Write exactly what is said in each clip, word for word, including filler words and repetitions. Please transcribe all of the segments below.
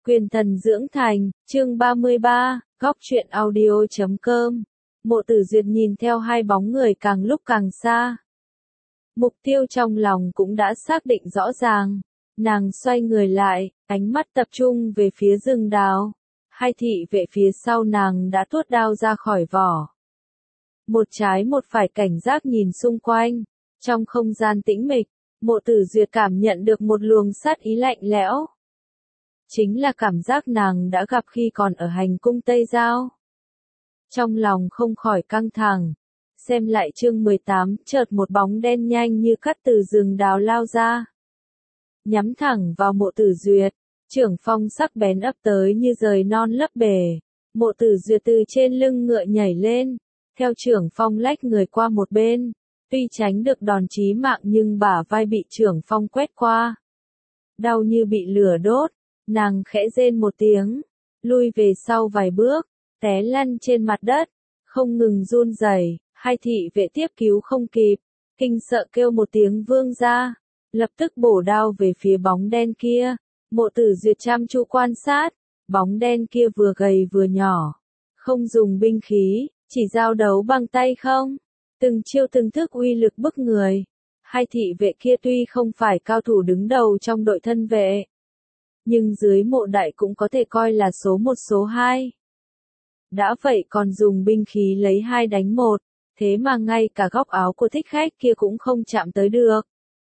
Quyền thần dưỡng thành, chương ba mươi ba, góc truyện audio chấm com. Mộ Tử Duyệt nhìn theo hai bóng người càng lúc càng xa. Mục tiêu trong lòng cũng đã xác định rõ ràng. Nàng xoay người lại, ánh mắt tập trung về phía rừng đào. Hai thị vệ phía sau nàng đã tuốt đao ra khỏi vỏ. Một trái một phải cảnh giác nhìn xung quanh. Trong không gian tĩnh mịch, Mộ Tử Duyệt cảm nhận được một luồng sát ý lạnh lẽo. Chính là cảm giác nàng đã gặp khi còn ở hành cung Tây Giao. Trong lòng không khỏi căng thẳng. Xem lại chương mười tám, chợt một bóng đen nhanh như cắt từ rừng đào lao ra. Nhắm thẳng vào Mộ Tử Duyệt, trưởng phong sắc bén ấp tới như rời non lấp bể. Mộ Tử Duyệt từ trên lưng ngựa nhảy lên, theo trưởng phong lách người qua một bên. Tuy tránh được đòn chí mạng nhưng bả vai bị trưởng phong quét qua. Đau như bị lửa đốt. Nàng khẽ rên một tiếng, lui về sau vài bước, té lăn trên mặt đất, không ngừng run rẩy. Hai thị vệ tiếp cứu không kịp, kinh sợ kêu một tiếng vương gia, lập tức bổ đao về phía bóng đen kia. Mộ Tử Duyệt chăm chú quan sát, bóng đen kia vừa gầy vừa nhỏ, không dùng binh khí, chỉ giao đấu bằng tay không, từng chiêu từng thức uy lực bức người. Hai thị vệ kia tuy không phải cao thủ đứng đầu trong đội thân vệ, nhưng dưới Mộ đại cũng có thể coi là số một số hai. Đã vậy còn dùng binh khí lấy hai đánh một, thế mà ngay cả góc áo của thích khách kia cũng không chạm tới được.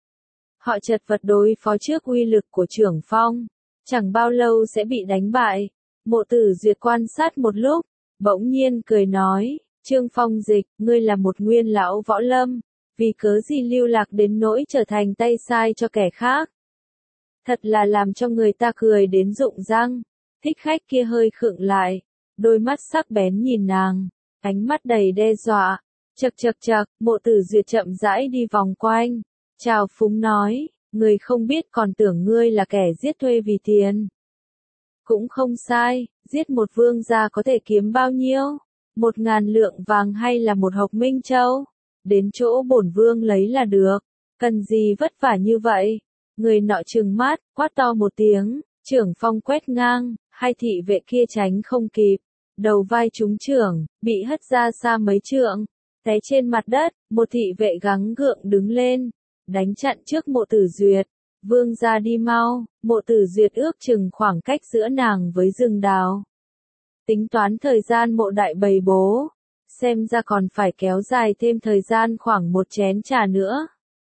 Họ chật vật đối phó trước uy lực của trưởng phong, chẳng bao lâu sẽ bị đánh bại. Mộ Tử Duyệt quan sát một lúc, bỗng nhiên cười nói, Trương Phong Dịch, ngươi là một nguyên lão võ lâm, vì cớ gì lưu lạc đến nỗi trở thành tay sai cho kẻ khác. Thật là làm cho người ta cười đến rụng răng. Thích khách kia hơi khựng lại, đôi mắt sắc bén nhìn nàng, ánh mắt đầy đe dọa. Chậc chậc chậc, Mộ Tử Duyệt chậm rãi đi vòng quanh, chào phúng nói, người không biết còn tưởng ngươi là kẻ giết thuê vì tiền. Cũng không sai, giết một vương gia có thể kiếm bao nhiêu? Một ngàn lượng vàng hay là một hộc minh châu? Đến chỗ bổn vương lấy là được, cần gì vất vả như vậy? Người nọ trừng mắt, quát to một tiếng, trưởng phong quét ngang, hai thị vệ kia tránh không kịp, đầu vai trúng trưởng, bị hất ra xa mấy trượng, té trên mặt đất. Một thị vệ gắng gượng đứng lên, đánh chặn trước Mộ Tử Duyệt, vương gia đi mau. Mộ Tử Duyệt ước chừng khoảng cách giữa nàng với rừng đào. Tính toán thời gian Mộ đại bày bố, xem ra còn phải kéo dài thêm thời gian khoảng một chén trà nữa.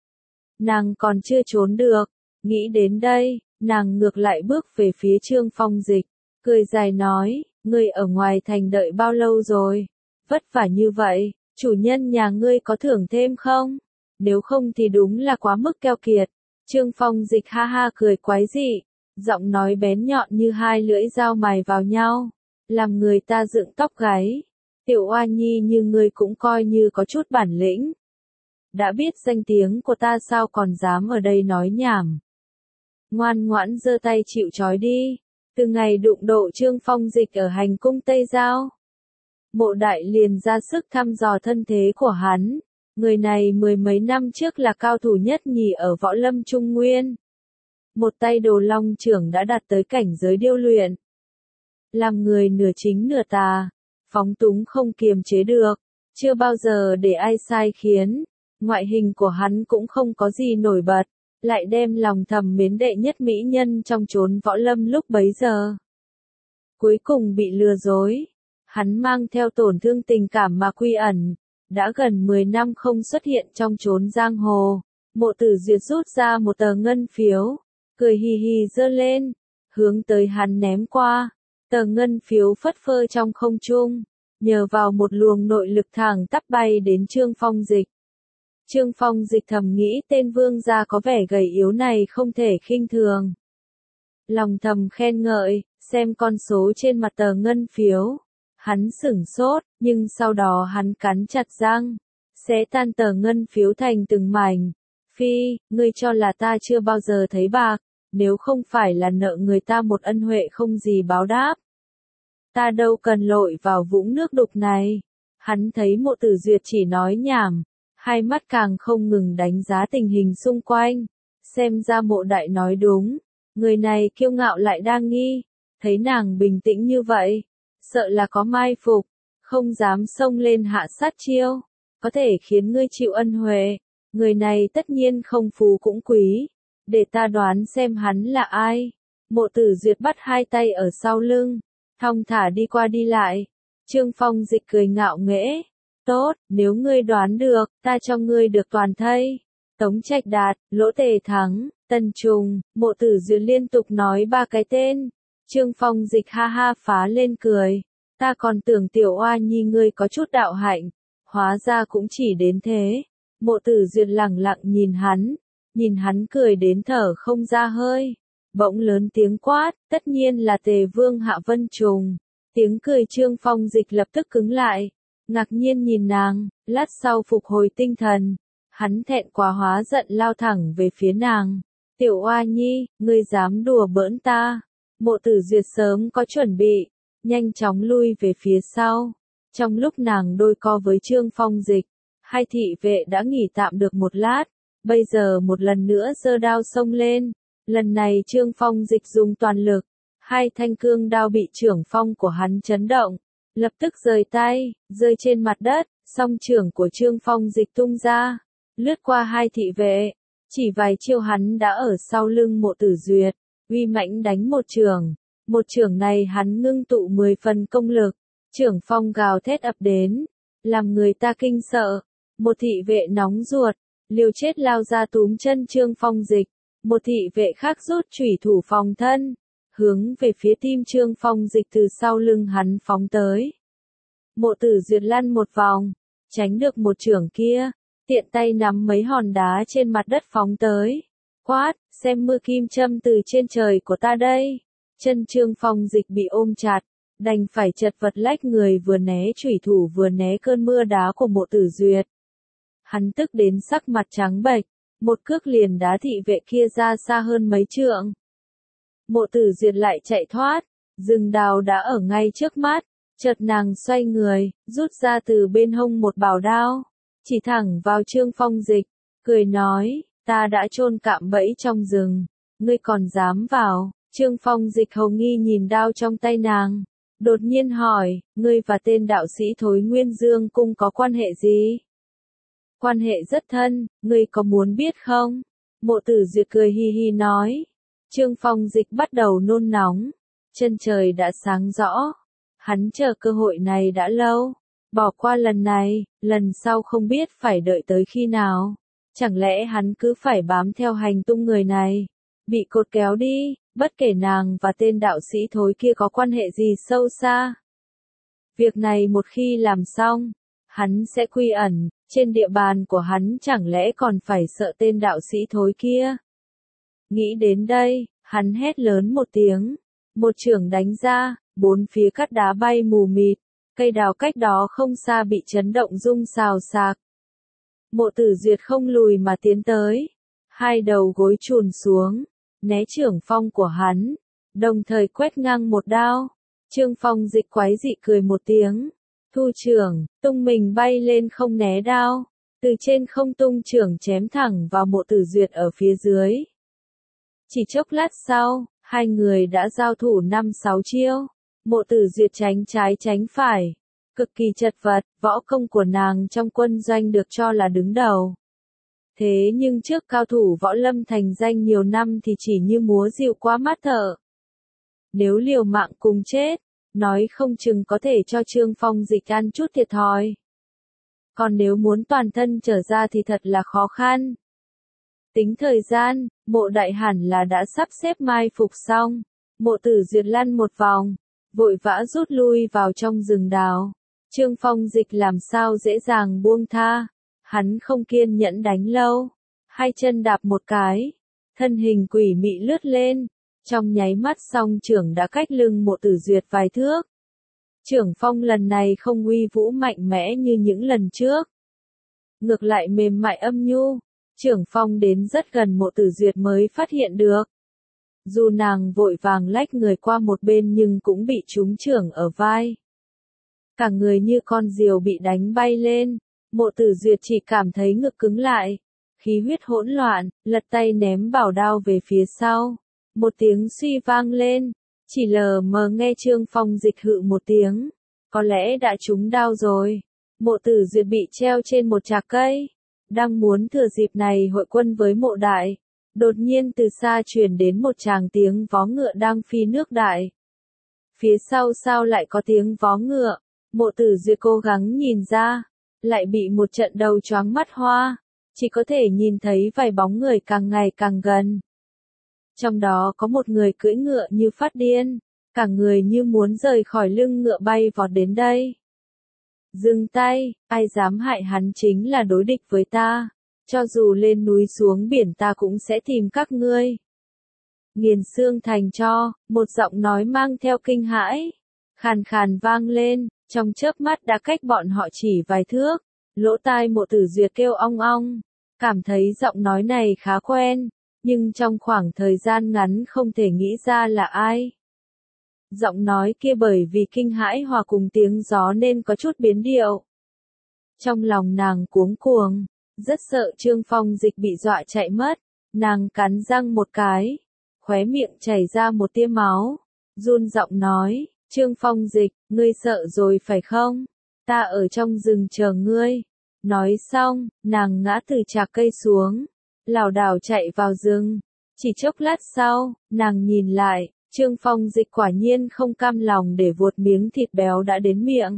Nàng còn chưa trốn được, nghĩ đến đây, nàng ngược lại bước về phía Trương Phong Dịch, cười dài nói, ngươi ở ngoài thành đợi bao lâu rồi? Vất vả như vậy, chủ nhân nhà ngươi có thưởng thêm không? Nếu không thì đúng là quá mức keo kiệt. Trương Phong Dịch ha ha cười quái dị, giọng nói bén nhọn như hai lưỡi dao mài vào nhau, làm người ta dựng tóc gáy. Tiểu oa nhi như ngươi cũng coi như có chút bản lĩnh. Đã biết danh tiếng của ta sao còn dám ở đây nói nhảm. Ngoan ngoãn giơ tay chịu trói đi. Từ ngày đụng độ Trương Phong Dịch ở hành cung Tây Giao, Mộ đại liền ra sức thăm dò thân thế của hắn. Người này mười mấy năm trước là cao thủ nhất nhì ở võ lâm Trung Nguyên. Một tay đồ long trưởng đã đạt tới cảnh giới điêu luyện. Làm người nửa chính nửa tà, phóng túng không kiềm chế được, chưa bao giờ để ai sai khiến. Ngoại hình của hắn cũng không có gì nổi bật, lại đem lòng thầm mến đệ nhất mỹ nhân trong chốn võ lâm lúc bấy giờ. Cuối cùng bị lừa dối, hắn mang theo tổn thương tình cảm mà quy ẩn, đã gần mười năm không xuất hiện trong chốn giang hồ. Mộ Tử Duyệt rút ra một tờ ngân phiếu, cười hì hì giơ lên, hướng tới hắn ném qua. Tờ ngân phiếu phất phơ trong không trung, nhờ vào một luồng nội lực thẳng tắp bay đến Trương Phong Dịch. Trương Phong Dịch thầm nghĩ tên vương gia có vẻ gầy yếu này không thể khinh thường. Lòng thầm khen ngợi, xem con số trên mặt tờ ngân phiếu. Hắn sửng sốt, nhưng sau đó hắn cắn chặt răng, xé tan tờ ngân phiếu thành từng mảnh. Phi, ngươi cho là ta chưa bao giờ thấy bạc, nếu không phải là nợ người ta một ân huệ không gì báo đáp. Ta đâu cần lội vào vũng nước đục này. Hắn thấy Mộ Tử Duyệt chỉ nói nhảm, hai mắt càng không ngừng đánh giá tình hình xung quanh. Xem ra Mộ đại nói đúng, người này kiêu ngạo lại đa nghi. thấy nàng bình tĩnh như vậy, sợ là có mai phục, không dám xông lên hạ sát chiêu, có thể khiến ngươi chịu ân huệ, người này tất nhiên không phú cũng quý, để ta đoán xem hắn là ai. Mộ Tử Duyệt bắt hai tay ở sau lưng, thong thả đi qua đi lại. Trương Phong Dịch cười ngạo nghễ, tốt, nếu ngươi đoán được, ta cho ngươi được toàn thây. Tống Trạch Đạt, Lỗ Tề Thắng, Tần Trùng, Mộ Tử Duyệt liên tục nói ba cái tên. Trương Phong Dịch ha ha phá lên cười, ta còn tưởng Tiểu Oa Nhi ngươi có chút đạo hạnh, hóa ra cũng chỉ đến thế. Mộ Tử Duyệt lẳng lặng nhìn hắn, nhìn hắn cười đến thở không ra hơi, bỗng lớn tiếng quát, tất nhiên là Tề Vương Hạ Vân Trùng. Tiếng cười Trương Phong Dịch lập tức cứng lại, ngạc nhiên nhìn nàng, lát sau phục hồi tinh thần, hắn thẹn quá hóa giận lao thẳng về phía nàng. Tiểu Oa Nhi, ngươi dám đùa bỡn ta. Mộ Tử Duyệt sớm có chuẩn bị, nhanh chóng lui về phía sau. Trong lúc nàng đôi co với Trương Phong Dịch, hai thị vệ đã nghỉ tạm được một lát, bây giờ một lần nữa giơ đao xông lên. Lần này Trương Phong Dịch dùng toàn lực, hai thanh cương đao bị trưởng phong của hắn chấn động, lập tức rời tay, rơi trên mặt đất, song trưởng của Trương Phong Dịch tung ra, lướt qua hai thị vệ, chỉ vài chiêu hắn đã ở sau lưng Mộ Tử Duyệt, uy mãnh đánh một trường, một trường này hắn ngưng tụ mười phần công lực, trưởng phong gào thét ập đến, làm người ta kinh sợ, một thị vệ nóng ruột, liều chết lao ra túm chân Trương Phong Dịch, một thị vệ khác rút chủy thủ phòng thân, hướng về phía tim Trương Phong Dịch từ sau lưng hắn phóng tới. Mộ Tử Duyệt lăn một vòng, tránh được một chưởng kia, tiện tay nắm mấy hòn đá trên mặt đất phóng tới, quát, xem mưa kim châm từ trên trời của ta đây. Chân Trương Phong Dịch bị ôm chặt, đành phải chật vật lách người vừa né chủy thủ vừa né cơn mưa đá của Mộ Tử Duyệt. Hắn tức đến sắc mặt trắng bệch, một cước liền đá thị vệ kia ra xa hơn mấy trượng. Mộ Tử Duyệt lại chạy thoát, rừng đào đã ở ngay trước mắt, chợt nàng xoay người, rút ra từ bên hông một bảo đao, chỉ thẳng vào Trương Phong Dịch, cười nói, ta đã chôn cạm bẫy trong rừng, ngươi còn dám vào. Trương Phong Dịch hầu nghi nhìn đao trong tay nàng, đột nhiên hỏi, ngươi và tên đạo sĩ Thối Nguyên Dương Cung có quan hệ gì? Quan hệ rất thân, ngươi có muốn biết không? Mộ Tử Duyệt cười hi hi nói. Trương Phong Dịch bắt đầu nôn nóng, chân trời đã sáng rõ, hắn chờ cơ hội này đã lâu, bỏ qua lần này, lần sau không biết phải đợi tới khi nào, chẳng lẽ hắn cứ phải bám theo hành tung người này, bị cột kéo đi, bất kể nàng và tên đạo sĩ Thối kia có quan hệ gì sâu xa. Việc này một khi làm xong, hắn sẽ quy ẩn, trên địa bàn của hắn chẳng lẽ còn phải sợ tên đạo sĩ Thối kia. Nghĩ đến đây, hắn hét lớn một tiếng, một chưởng đánh ra, bốn phía cát đá bay mù mịt, cây đào cách đó không xa bị chấn động rung xào xạc. Mộ Tử Duyệt không lùi mà tiến tới, hai đầu gối chùn xuống, né chưởng phong của hắn, đồng thời quét ngang một đao. Trương Phong Dịch quái dị cười một tiếng, thu chưởng, tung mình bay lên không né đao, từ trên không tung chưởng chém thẳng vào Mộ Tử Duyệt ở phía dưới. Chỉ chốc lát sau, hai người đã giao thủ năm sáu chiêu, Mộ Tử Duyệt tránh trái tránh phải, cực kỳ chật vật, võ công của nàng trong quân doanh được cho là đứng đầu. Thế nhưng trước cao thủ võ lâm thành danh nhiều năm thì chỉ như múa rìu qua mắt thợ. Nếu liều mạng cùng chết, nói không chừng có thể cho Trương Phong Dịch ăn chút thiệt thòi. Còn nếu muốn toàn thân trở ra thì thật là khó khăn. Tính thời gian, Mộ Đại hẳn là đã sắp xếp mai phục xong. Mộ Tử Duyệt lăn một vòng, vội vã rút lui vào trong rừng đào. Trương Phong Dịch làm sao dễ dàng buông tha. Hắn không kiên nhẫn đánh lâu. Hai chân đạp một cái, thân hình quỷ mị lướt lên. Trong nháy mắt song chưởng đã cách lưng Mộ Tử Duyệt vài thước. Chưởng phong lần này không uy vũ mạnh mẽ như những lần trước. Ngược lại mềm mại âm nhu. Chưởng phong đến rất gần Mộ Tử Duyệt mới phát hiện được. Dù nàng vội vàng lách người qua một bên nhưng cũng bị trúng chưởng ở vai. Cả người như con diều bị đánh bay lên, Mộ Tử Duyệt chỉ cảm thấy ngực cứng lại, khí huyết hỗn loạn, lật tay ném bảo đao về phía sau. Một tiếng suy vang lên, Chỉ lờ mờ nghe Trương Phong Dịch hự một tiếng. Có lẽ đã trúng đao rồi. Mộ Tử Duyệt bị treo trên một trạc cây. Đang muốn thừa dịp này hội quân với mộ đại. Đột nhiên từ xa truyền đến một tràng tiếng vó ngựa đang phi nước đại. Phía sau sao lại có tiếng vó ngựa? Mộ Tử Duyệt cố gắng nhìn ra. Lại bị một trận đầu choáng mắt hoa. Chỉ có thể nhìn thấy vài bóng người càng ngày càng gần. Trong đó có một người cưỡi ngựa như phát điên. Cả người như muốn rời khỏi lưng ngựa bay vọt đến đây. Dừng tay, ai dám hại hắn chính là đối địch với ta. Cho dù lên núi xuống biển ta cũng sẽ tìm các ngươi. Nghiền xương thành cho, một giọng nói mang theo kinh hãi. Khàn khàn vang lên, trong chớp mắt đã cách bọn họ chỉ vài thước. Lỗ tai Mộ Tử Duyệt kêu ong ong. Cảm thấy giọng nói này khá quen. Nhưng trong khoảng thời gian ngắn không thể nghĩ ra là ai. Giọng nói kia bởi vì kinh hãi hòa cùng tiếng gió nên có chút biến điệu. Trong lòng nàng cuống cuồng, rất sợ Trương Phong Dịch bị dọa chạy mất. Nàng cắn răng một cái, khóe miệng chảy ra một tia máu, run giọng nói, Trương Phong Dịch, ngươi sợ rồi phải không? Ta ở trong rừng chờ ngươi. Nói xong, nàng ngã từ trạc cây xuống, lảo đảo chạy vào rừng. Chỉ chốc lát sau, nàng nhìn lại, Trương Phong Dịch quả nhiên không cam lòng để vuột miếng thịt béo đã đến miệng.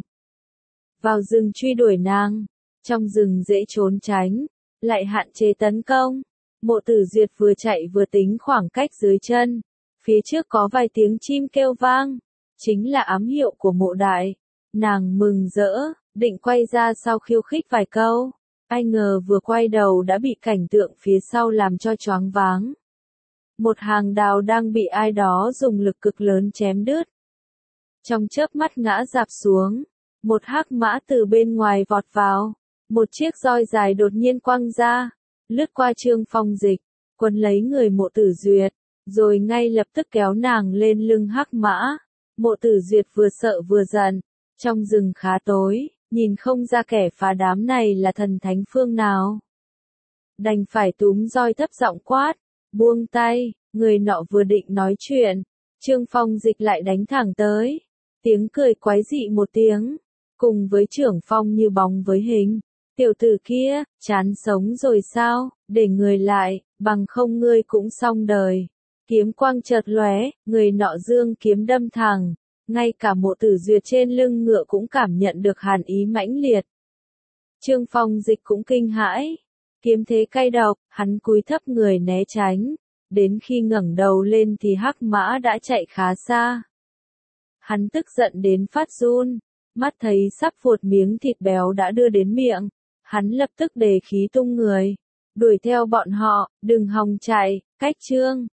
Vào rừng truy đuổi nàng, trong rừng dễ trốn tránh, lại hạn chế tấn công. Mộ Tử Duyệt vừa chạy vừa tính khoảng cách dưới chân, phía trước có vài tiếng chim kêu vang, chính là ám hiệu của mộ đại. Nàng mừng rỡ, định quay ra sau khiêu khích vài câu, ai ngờ vừa quay đầu đã bị cảnh tượng phía sau làm cho choáng váng. Một hàng đào đang bị ai đó dùng lực cực lớn chém đứt. Trong chớp mắt ngã rạp xuống, một hắc mã từ bên ngoài vọt vào, một chiếc roi dài đột nhiên quăng ra, lướt qua Trương Phong Dịch, quấn lấy người Mộ Tử Duyệt, rồi ngay lập tức kéo nàng lên lưng hắc mã. Mộ Tử Duyệt vừa sợ vừa giận, trong rừng khá tối, nhìn không ra kẻ phá đám này là thần thánh phương nào. Đành phải túm roi thấp giọng quát, buông tay, người nọ vừa định nói chuyện, Trương Phong Dịch lại đánh thẳng tới, tiếng cười quái dị một tiếng, cùng với trưởng phong như bóng với hình. Tiểu tử kia, chán sống rồi sao, để người lại, bằng không ngươi cũng xong đời. Kiếm quang chợt lóe, người nọ dương kiếm đâm thẳng, ngay cả Mộ Tử Duyệt trên lưng ngựa cũng cảm nhận được hàn ý mãnh liệt. Trương Phong Dịch cũng kinh hãi, kiếm thế cay độc, hắn cúi thấp người né tránh, đến khi ngẩng đầu lên thì hắc mã đã chạy khá xa. Hắn tức giận đến phát run, mắt thấy sắp vuột miếng thịt béo đã đưa đến miệng, hắn lập tức đề khí tung người, đuổi theo bọn họ, đừng hòng chạy, cách Trương